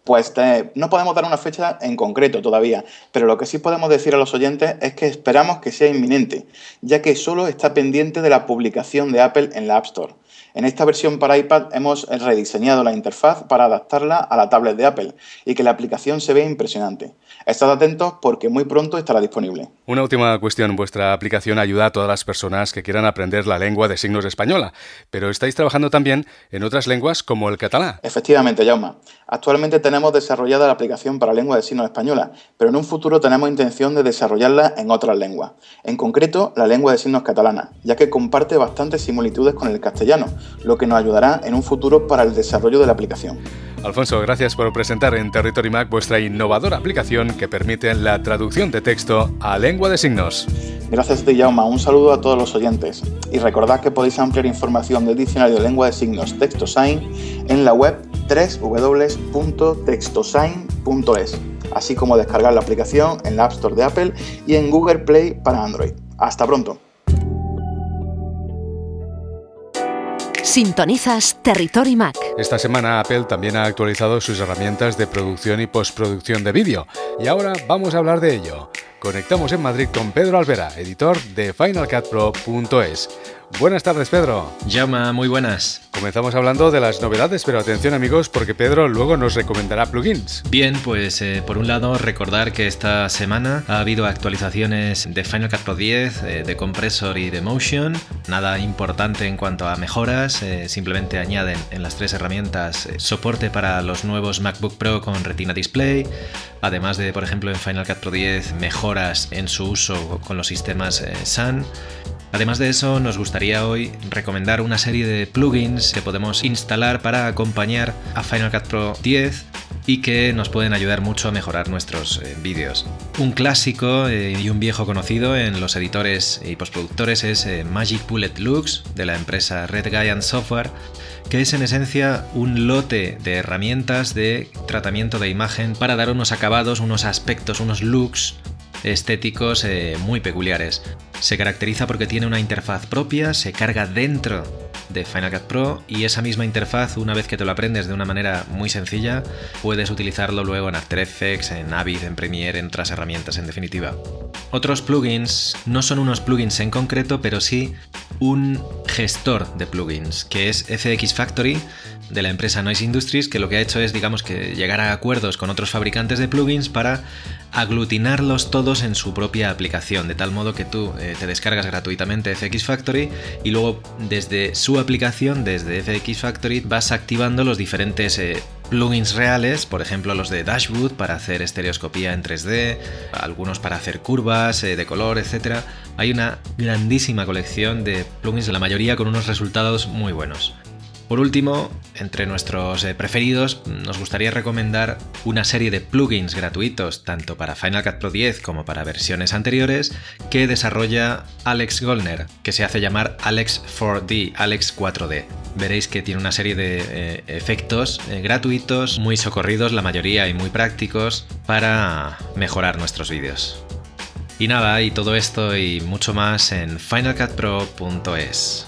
Pues te, no podemos dar una fecha en concreto todavía, pero lo que sí podemos decir a los oyentes es que esperamos que sea inminente, ya que solo está pendiente de la publicación de Apple en la App Store. En esta versión para iPad hemos rediseñado la interfaz para adaptarla a la tablet de Apple y que la aplicación se vea impresionante. Estad atentos porque muy pronto estará disponible. Una última cuestión. Vuestra aplicación ayuda a todas las personas que quieran aprender la lengua de signos española, pero estáis trabajando también en otras lenguas como el catalán. Efectivamente, Jaume. Actualmente tenemos desarrollada la aplicación para lengua de signos española, pero en un futuro tenemos intención de desarrollarla en otras lenguas. En concreto, la lengua de signos catalana, ya que comparte bastantes similitudes con el castellano, lo que nos ayudará en un futuro para el desarrollo de la aplicación. Alfonso, gracias por presentar en Territory Mac vuestra innovadora aplicación que permite la traducción de texto a lengua de signos. Gracias a ti, Jaume. Un saludo a todos los oyentes. Y recordad que podéis ampliar información del diccionario de lengua de signos TextoSign en la web doble u doble u doble u punto textosign punto es, así como descargar la aplicación en la App Store de Apple y en Google Play para Android. Hasta pronto. Sintonizas Territory Mac. Esta semana Apple también ha actualizado sus herramientas de producción y postproducción de vídeo. Y ahora vamos a hablar de ello. Conectamos en Madrid con Pedro Alvera, editor de Final Cut Pro punto es. Buenas tardes, Pedro. Jaume, muy buenas. Comenzamos hablando de las novedades, pero atención amigos, porque Pedro luego nos recomendará plugins. Bien, pues eh, por un lado recordar que esta semana ha habido actualizaciones de Final Cut Pro diez, eh, de Compressor y de Motion. Nada importante en cuanto a mejoras, eh, simplemente añaden en las tres herramientas eh, soporte para los nuevos MacBook Pro con Retina Display, además de, por ejemplo, en Final Cut Pro diez mejoras en su uso con los sistemas eh, Sun. Además de eso, nos gustaría hoy recomendar una serie de plugins que podemos instalar para acompañar a Final Cut Pro diez y que nos pueden ayudar mucho a mejorar nuestros eh, vídeos. Un clásico eh, y un viejo conocido en los editores y postproductores es eh, Magic Bullet Lux de la empresa Red Giant Software, que es en esencia un lote de herramientas de tratamiento de imagen para dar unos acabados, unos aspectos, unos looks estéticos eh, muy peculiares. Se caracteriza porque tiene una interfaz propia, se carga dentro de Final Cut Pro y esa misma interfaz, una vez que te lo aprendes de una manera muy sencilla, puedes utilizarlo luego en After Effects, en Avid, en Premiere, en otras herramientas en definitiva. Otros plugins no son unos plugins en concreto, pero sí un gestor de plugins, que es F X Factory de la empresa Noise Industries, que lo que ha hecho es, digamos, que llegar a acuerdos con otros fabricantes de plugins para aglutinarlos todos en su propia aplicación, de tal modo que tú eh, te descargas gratuitamente F X Factory y luego desde su aplicación, desde F X Factory, vas activando los diferentes eh, plugins reales, por ejemplo los de Dashwood para hacer estereoscopía en tres D, algunos para hacer curvas eh, de color, etcétera. Hay una grandísima colección de plugins, la mayoría con unos resultados muy buenos. Por último, entre nuestros eh, preferidos, nos gustaría recomendar una serie de plugins gratuitos, tanto para Final Cut Pro diez como para versiones anteriores, que desarrolla Alex Goldner, que se hace llamar Alex cuatro D, Alex cuatro D. Veréis que tiene una serie de eh, efectos eh, gratuitos, muy socorridos la mayoría y muy prácticos, para mejorar nuestros vídeos. Y nada, y todo esto y mucho más en Final Cut Pro punto es.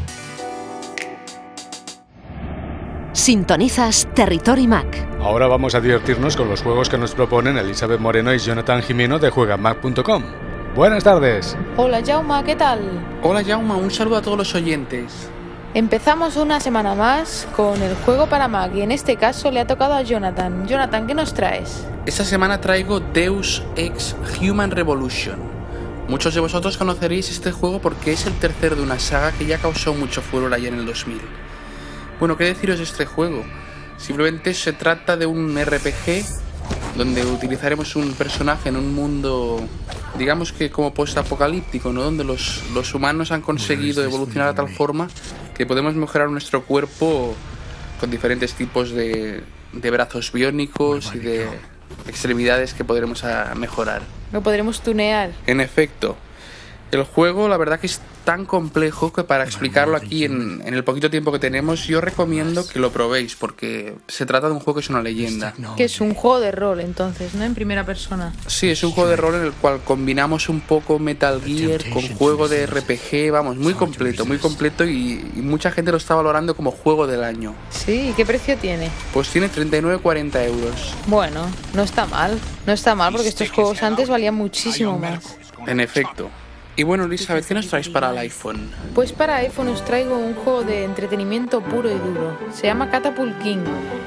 Sintonizas Territory Mac. Ahora vamos a divertirnos con los juegos que nos proponen Elizabeth Moreno y Jonathan Jimeno de juega mac punto com. Buenas tardes. Hola Jaume, ¿qué tal? Hola Jaume, un saludo a todos los oyentes. Empezamos una semana más con el juego para Mac y en este caso le ha tocado a Jonathan. Jonathan, ¿qué nos traes? Esta semana traigo Deus Ex Human Revolution. Muchos de vosotros conoceréis este juego porque es el tercero de una saga que ya causó mucho furor allá en el dos mil. Bueno, ¿qué deciros de este juego? Simplemente se trata de un R P G donde utilizaremos un personaje en un mundo, digamos que como post-apocalíptico, ¿no? Donde los, los humanos han conseguido evolucionar a tal forma que podemos mejorar nuestro cuerpo con diferentes tipos de, de brazos biónicos y de extremidades que podremos a mejorar. Lo podremos tunear. En efecto. El juego, la verdad que tan complejo que para explicarlo aquí en, en el poquito tiempo que tenemos, yo recomiendo que lo probéis, porque se trata de un juego que es una leyenda. Que es un juego de rol, entonces, ¿no? En primera persona. Sí, es un juego de rol en el cual combinamos un poco Metal Gear con juego de R P G, vamos, muy completo, muy completo y, y mucha gente lo está valorando como juego del año. Sí, ¿y qué precio tiene? Pues tiene treinta y nueve a cuarenta euros. Bueno, no está mal, no está mal porque estos juegos antes valían muchísimo más. En efecto. Y bueno, Elizabeth, ¿qué nos traes para el iPhone? Pues para iPhone os traigo un juego de entretenimiento puro y duro. Se llama Catapult King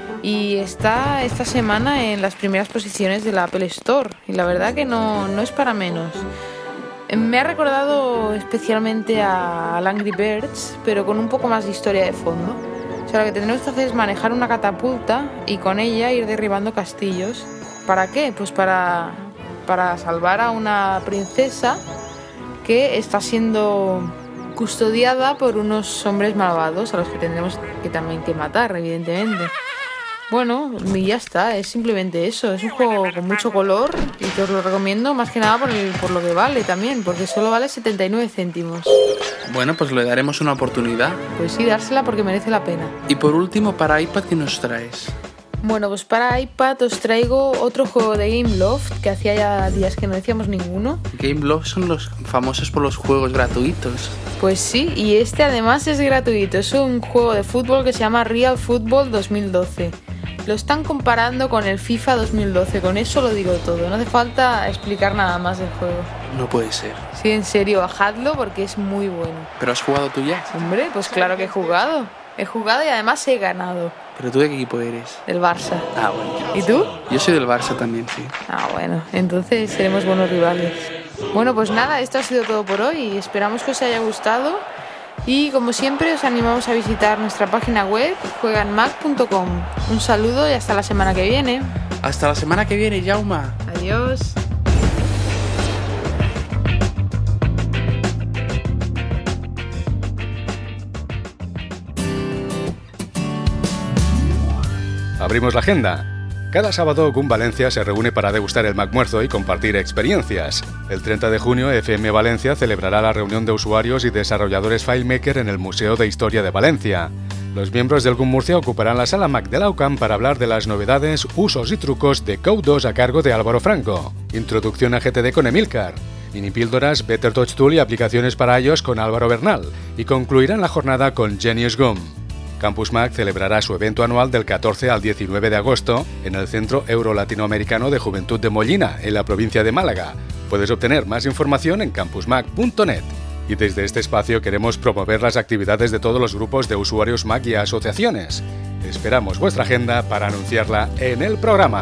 y está esta semana en las primeras posiciones de la Apple Store. Y la verdad que no, no es para menos. Me ha recordado especialmente a Angry Birds, pero con un poco más de historia de fondo. O sea, lo que tendremos que hacer es manejar una catapulta y con ella ir derribando castillos. ¿Para qué? Pues para, para salvar a una princesa que está siendo custodiada por unos hombres malvados a los que tendremos que también que matar, evidentemente. Bueno, y ya está, es simplemente eso. Es un juego con mucho color y que os lo recomiendo más que nada por, el, por lo que vale también, porque solo vale setenta y nueve céntimos. Bueno, pues le daremos una oportunidad. Pues sí, dársela porque merece la pena. Y por último, para iPad, ¿qué nos traes? Bueno, pues para iPad os traigo otro juego de Gameloft, que hacía ya días que no decíamos ninguno. Gameloft son los famosos por los juegos gratuitos. Pues sí, y este además es gratuito. Es un juego de fútbol que se llama Real Football dos mil doce. Lo están comparando con el FIFA dos mil doce, con eso lo digo todo. No hace falta explicar nada más del juego. No puede ser. Sí, en serio, bajadlo porque es muy bueno. ¿Pero has jugado tú ya? Hombre, pues claro que he jugado. He jugado y además he ganado. ¿Pero tú de qué equipo eres? Del Barça. Ah, bueno. ¿Y tú? Yo soy del Barça también, sí. Ah, bueno. Entonces seremos buenos rivales. Bueno, pues nada, esto ha sido todo por hoy. Esperamos que os haya gustado. Y como siempre os animamos a visitar nuestra página web juega en mac punto com. Un saludo y hasta la semana que viene. Hasta la semana que viene, Jauma. Adiós. Abrimos la agenda. Cada sábado G U M Valencia se reúne para degustar el McMuerzo y compartir experiencias. El treinta de junio F M Valencia celebrará la reunión de usuarios y desarrolladores FileMaker en el Museo de Historia de Valencia. Los miembros del G U M Murcia ocuparán la sala Mac de la U C A M para hablar de las novedades, usos y trucos de Code dos a cargo de Álvaro Franco. Introducción a G T D con Emilcar. Mini píldoras, Better Touch Tool y aplicaciones para iOS con Álvaro Bernal. Y concluirán la jornada con Genius G U M. Campus Mac celebrará su evento anual del catorce al diecinueve de agosto en el Centro Euro-Latinoamericano de Juventud de Mollina, en la provincia de Málaga. Puedes obtener más información en campus mac punto net. Y desde este espacio queremos promover las actividades de todos los grupos de usuarios Mac y asociaciones. Esperamos vuestra agenda para anunciarla en el programa.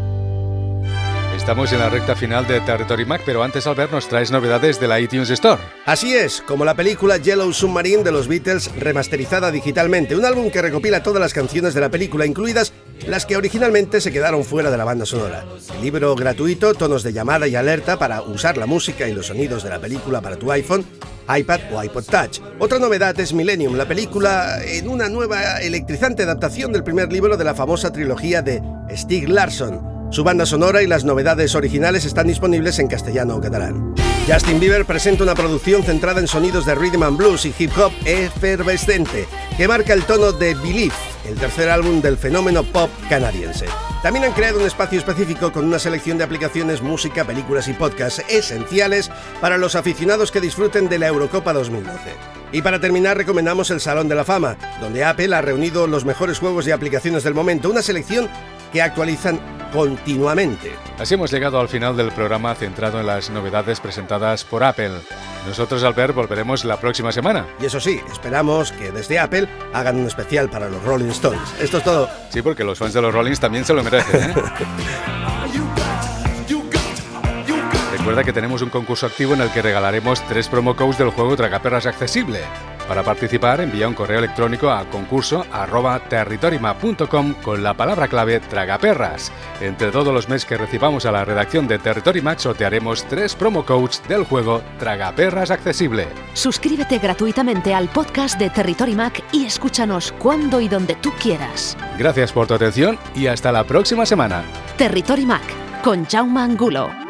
Estamos en la recta final de Territory Mac, pero antes, Albert, nos traes novedades de la iTunes Store. Así es, como la película Yellow Submarine de los Beatles remasterizada digitalmente, un álbum que recopila todas las canciones de la película, incluidas las que originalmente se quedaron fuera de la banda sonora. El libro gratuito, tonos de llamada y alerta para usar la música y los sonidos de la película para tu iPhone, iPad o iPod Touch. Otra novedad es Millennium, la película en una nueva electrizante adaptación del primer libro de la famosa trilogía de Stieg Larsson. Su banda sonora y las novedades originales están disponibles en castellano o catalán. Justin Bieber presenta una producción centrada en sonidos de rhythm and blues y hip hop efervescente, que marca el tono de Believe, el tercer álbum del fenómeno pop canadiense. También han creado un espacio específico con una selección de aplicaciones, música, películas y podcasts esenciales para los aficionados que disfruten de la Eurocopa dos mil doce. Y para terminar, recomendamos el Salón de la Fama, donde Apple ha reunido los mejores juegos y aplicaciones del momento, una selección que actualizan continuamente. Así hemos llegado al final del programa centrado en las novedades presentadas por Apple. Nosotros, Albert, volveremos la próxima semana. Y eso sí, esperamos que desde Apple hagan un especial para los Rolling Stones. Esto es todo. Sí, porque los fans de los Rollings también se lo merecen, ¿eh? Recuerda que tenemos un concurso activo en el que regalaremos tres promo codes del juego Tragaperras Accesible. Para participar, envía un correo electrónico a concurso arroba territorymap punto com con la palabra clave Tragaperras. Entre todos los mails que recibamos a la redacción de Territory Mac sortearemos tres promo codes del juego Tragaperras Accesible. Suscríbete gratuitamente al podcast de Territory Mac y escúchanos cuando y donde tú quieras. Gracias por tu atención y hasta la próxima semana. Territory Mac con Jaume Angulo.